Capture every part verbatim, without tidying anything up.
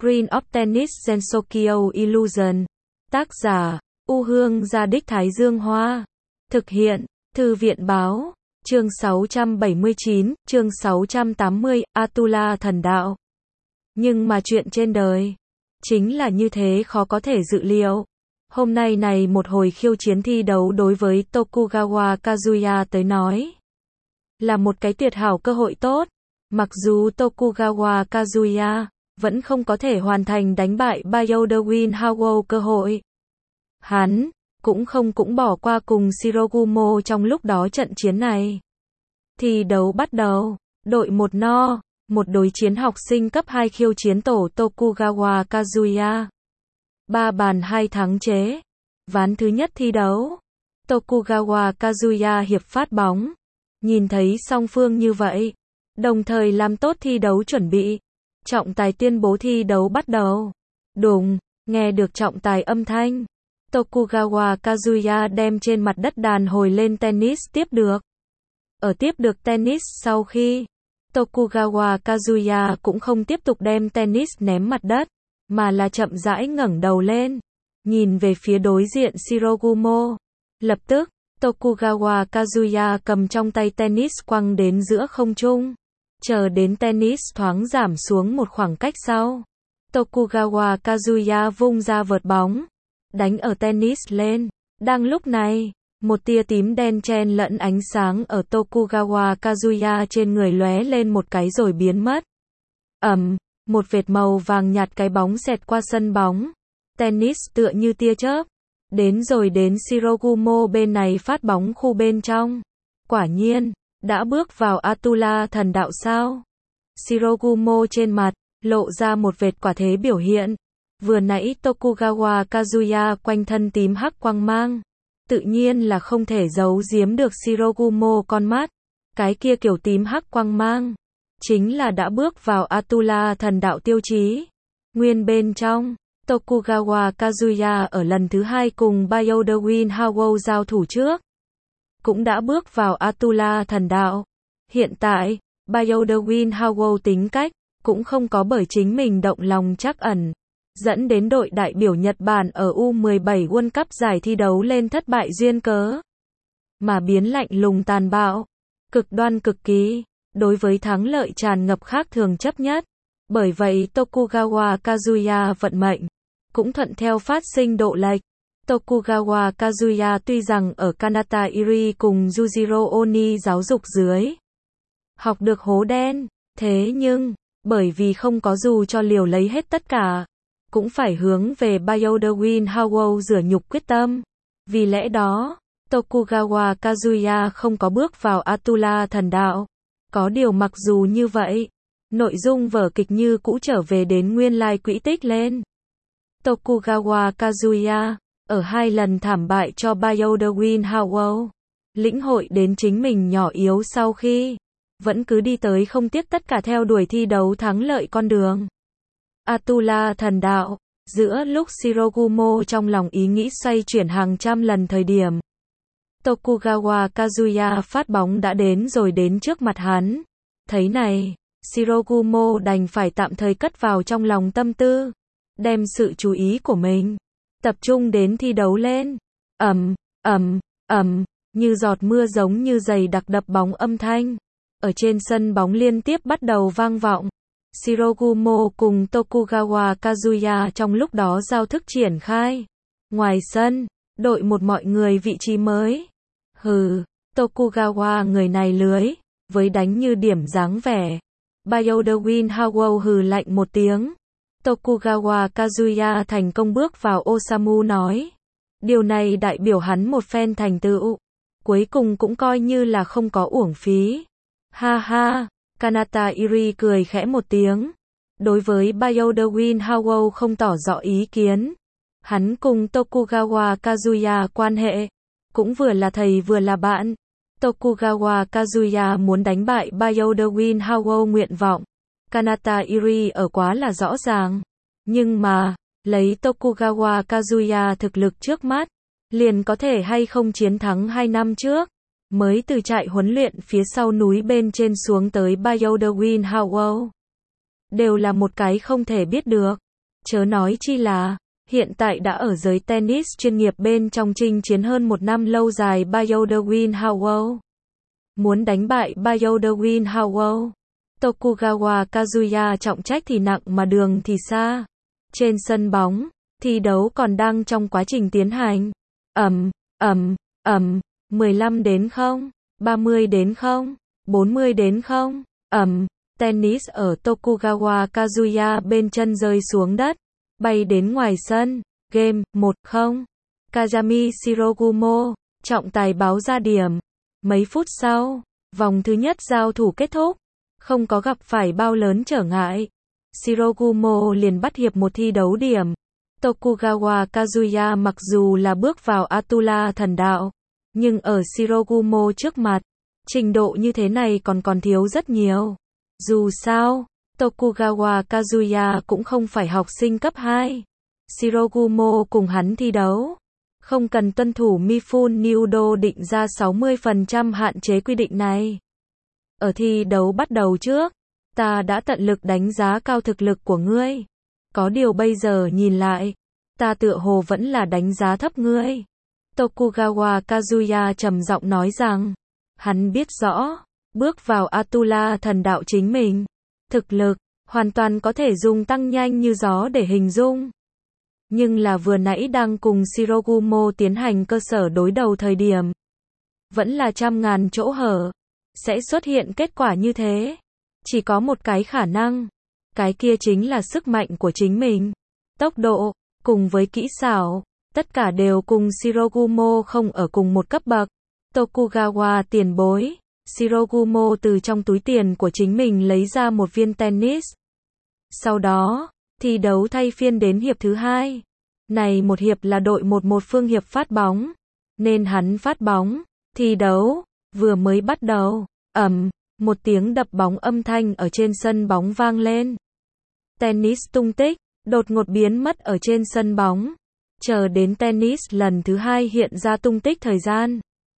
Green of Tennis Gensokyo Illusion. Tác giả, U Hương Gia Đích Thái Dương Hoa. Thực hiện, Thư viện Báo. Chương sáu trăm bảy mươi chín, chương sáu trăm tám mươi, Atula thần đạo. Nhưng mà chuyện trên đời, chính là như thế khó có thể dự liệu. Hôm nay này một hồi khiêu chiến thi đấu đối với Tokugawa Kazuya tới nói, là một cái tuyệt hảo cơ hội tốt. Mặc dù Tokugawa Kazuya vẫn không có thể hoàn thành đánh bại Byoda-Win Hawo cơ hội, hắn cũng không cũng bỏ qua cùng Shirogumo trong lúc đó trận chiến này. Thi đấu bắt đầu, đội một no, một đối chiến học sinh cấp hai khiêu chiến tổ Tokugawa Kazuya. Ba bàn hai thắng chế. Ván thứ nhất thi đấu, Tokugawa Kazuya hiệp phát bóng. Nhìn thấy song phương như vậy, đồng thời làm tốt thi đấu chuẩn bị, trọng tài tuyên bố thi đấu bắt đầu. Đùng, nghe được trọng tài âm thanh, Tokugawa Kazuya đem trên mặt đất đàn hồi lên tennis tiếp được. Ở tiếp được tennis sau khi, Tokugawa Kazuya cũng không tiếp tục đem tennis ném mặt đất, mà là chậm rãi ngẩng đầu lên, nhìn về phía đối diện Shirogumo. Lập tức, Tokugawa Kazuya cầm trong tay tennis quăng đến giữa không trung. Chờ đến tennis thoáng giảm xuống một khoảng cách sau, Tokugawa Kazuya vung ra vợt bóng, đánh ở tennis lên. Đang lúc này, một tia tím đen chen lẫn ánh sáng ở Tokugawa Kazuya trên người lóe lên một cái rồi biến mất. Ầm, một vệt màu vàng nhạt cái bóng xẹt qua sân bóng. Tennis tựa như tia chớp, đến rồi đến Shirogumo bên này phát bóng khu bên trong. Quả nhiên, đã bước vào Atula thần đạo sao? Shirogumo trên mặt, lộ ra một vệt quả thế biểu hiện. Vừa nãy Tokugawa Kazuya quanh thân tím hắc quang mang, tự nhiên là không thể giấu giếm được Shirogumo con mắt. Cái kia kiểu tím hắc quang mang, chính là đã bước vào Atula thần đạo tiêu chí. Nguyên bên trong, Tokugawa Kazuya ở lần thứ hai cùng Byoda-Win Hawo giao thủ trước, cũng đã bước vào Atula thần đạo. Hiện tại, Byoda-Win Hawo tính cách, cũng không có bởi chính mình động lòng trắc ẩn, dẫn đến đội đại biểu Nhật Bản ở U mười bảy World Cup giải thi đấu lên thất bại duyên cớ, mà biến lạnh lùng tàn bạo, cực đoan cực kỳ, đối với thắng lợi tràn ngập khác thường chấp nhất. Bởi vậy Tokugawa Kazuya vận mệnh, cũng thuận theo phát sinh độ lệch. Tokugawa Kazuya tuy rằng ở Kanata Iri cùng Yujiro Oni giáo dục dưới, học được hố đen, thế nhưng, bởi vì không có dù cho liều lấy hết tất cả, cũng phải hướng về Byoda-Win Hawo rửa nhục quyết tâm. Vì lẽ đó, Tokugawa Kazuya không có bước vào Atula thần đạo. Có điều mặc dù như vậy, nội dung vở kịch như cũ trở về đến nguyên lai quỹ tích lên. Tokugawa Kazuya, ở hai lần thảm bại cho Byoda-Win Hawo, lĩnh hội đến chính mình nhỏ yếu sau khi, vẫn cứ đi tới không tiếc tất cả theo đuổi thi đấu thắng lợi con đường Atula thần đạo. Giữa lúc Shirogumo trong lòng ý nghĩ xoay chuyển hàng trăm lần thời điểm, Tokugawa Kazuya phát bóng đã đến rồi đến trước mặt hắn. Thấy này, Shirogumo đành phải tạm thời cất vào trong lòng tâm tư, đem sự chú ý của mình tập trung đến thi đấu lên. Ầm, ầm, ầm, như giọt mưa giống như giày đặc đập bóng âm thanh ở trên sân bóng liên tiếp bắt đầu vang vọng. Shirogumo cùng Tokugawa Kazuya trong lúc đó giao thức triển khai. Ngoài sân, đội một mọi người vị trí mới. Hừ, Tokugawa người này lưới, với đánh như điểm dáng vẻ. Byoda-Win Hawo hừ lạnh một tiếng. Tokugawa Kazuya thành công bước vào Osamu nói. Điều này đại biểu hắn một phen thành tựu, cuối cùng cũng coi như là không có uổng phí. Ha ha, Kanata Iri cười khẽ một tiếng. Đối với Byoda-Win Hawo không tỏ rõ ý kiến. Hắn cùng Tokugawa Kazuya quan hệ, cũng vừa là thầy vừa là bạn. Tokugawa Kazuya muốn đánh bại Byoda-Win Hawo nguyện vọng Kanata Iri ở quá là rõ ràng. Nhưng mà, lấy Tokugawa Kazuya thực lực trước mắt, liền có thể hay không chiến thắng hai năm trước, mới từ trại huấn luyện phía sau núi bên trên xuống tới Byoda-Win Hawo. Đều là một cái không thể biết được. Chớ nói chi là, hiện tại đã ở giới tennis chuyên nghiệp bên trong chinh chiến hơn một năm lâu dài Byoda-Win Howell. Muốn đánh bại Byoda-Win Howell, Tokugawa Kazuya trọng trách thì nặng mà đường thì xa. Trên sân bóng, thi đấu còn đang trong quá trình tiến hành. Ầm, ầm, ầm, mười lăm đến không, ba mươi đến không, bốn mươi đến không, ầm, tennis ở Tokugawa Kazuya bên chân rơi xuống đất, bay đến ngoài sân. Game một không. Kazami Shirogumo, trọng tài báo ra điểm. Mấy phút sau, vòng thứ nhất giao thủ kết thúc, không có gặp phải bao lớn trở ngại. Shirogumo liền bắt hiệp một thi đấu điểm. Tokugawa Kazuya mặc dù là bước vào Atula thần đạo, nhưng ở Shirogumo trước mặt, trình độ như thế này còn còn thiếu rất nhiều. Dù sao, Tokugawa Kazuya cũng không phải học sinh cấp hai. Shirogumo cùng hắn thi đấu, không cần tuân thủ Mifune Nudo định ra sáu mươi phần trăm hạn chế quy định này. Ở thi đấu bắt đầu trước, ta đã tận lực đánh giá cao thực lực của ngươi. Có điều bây giờ nhìn lại, ta tựa hồ vẫn là đánh giá thấp ngươi. Tokugawa Kazuya trầm giọng nói rằng, hắn biết rõ, bước vào Atula thần đạo chính mình, thực lực, hoàn toàn có thể dùng tăng nhanh như gió để hình dung. Nhưng là vừa nãy đang cùng Shirogumo tiến hành cơ sở đối đầu thời điểm, vẫn là trăm ngàn chỗ hở, sẽ xuất hiện kết quả như thế. Chỉ có một cái khả năng, cái kia chính là sức mạnh của chính mình. Tốc độ, cùng với kỹ xảo, tất cả đều cùng Shirogumo không ở cùng một cấp bậc. Tokugawa tiền bối, Shirogumo từ trong túi tiền của chính mình lấy ra một viên tennis. Sau đó, thi đấu thay phiên đến hiệp thứ hai. Này một hiệp là đội một một phương hiệp phát bóng, nên hắn phát bóng. Thi đấu vừa mới bắt đầu, ầm, một tiếng đập bóng âm thanh ở trên sân bóng vang lên. Tennis tung tích, đột ngột biến mất ở trên sân bóng. Chờ đến tennis lần thứ hai hiện ra tung tích thời gian,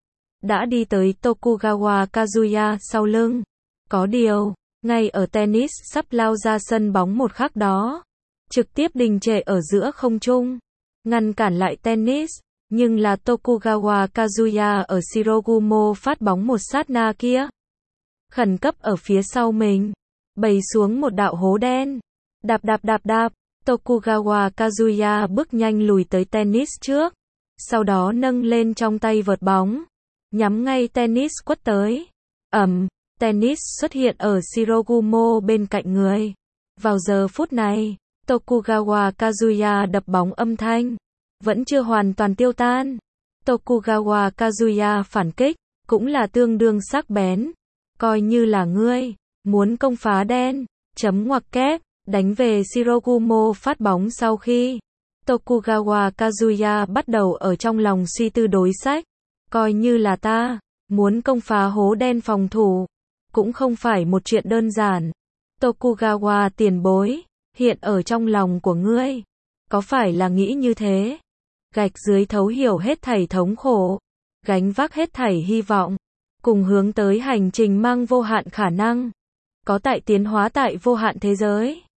đã đi tới Tokugawa Kazuya sau lưng. Có điều, ngay ở tennis sắp lao ra sân bóng một khắc đó, trực tiếp đình trệ ở giữa không trung, ngăn cản lại tennis. Nhưng là Tokugawa Kazuya ở Shirogumo phát bóng một sát na kia, khẩn cấp ở phía sau mình, bày xuống một đạo hố đen. Đạp đạp đạp đạp, Tokugawa Kazuya bước nhanh lùi tới tennis trước, sau đó nâng lên trong tay vợt bóng, nhắm ngay tennis quất tới. Ầm, tennis xuất hiện ở Shirogumo bên cạnh người. Vào giờ phút này, Tokugawa Kazuya đập bóng âm thanh vẫn chưa hoàn toàn tiêu tan. Tokugawa Kazuya phản kích cũng là tương đương sắc bén. Coi như là ngươi muốn công phá đen, chấm ngoặc kép, đánh về Shirogumo phát bóng sau khi Tokugawa Kazuya bắt đầu ở trong lòng suy tư đối sách. Coi như là ta muốn công phá hố đen phòng thủ, cũng không phải một chuyện đơn giản. Tokugawa tiền bối, hiện ở trong lòng của ngươi, có phải là nghĩ như thế? Gạch dưới thấu hiểu hết thảy thống khổ, gánh vác hết thảy hy vọng, cùng hướng tới hành trình mang vô hạn khả năng, có tại tiến hóa tại vô hạn thế giới.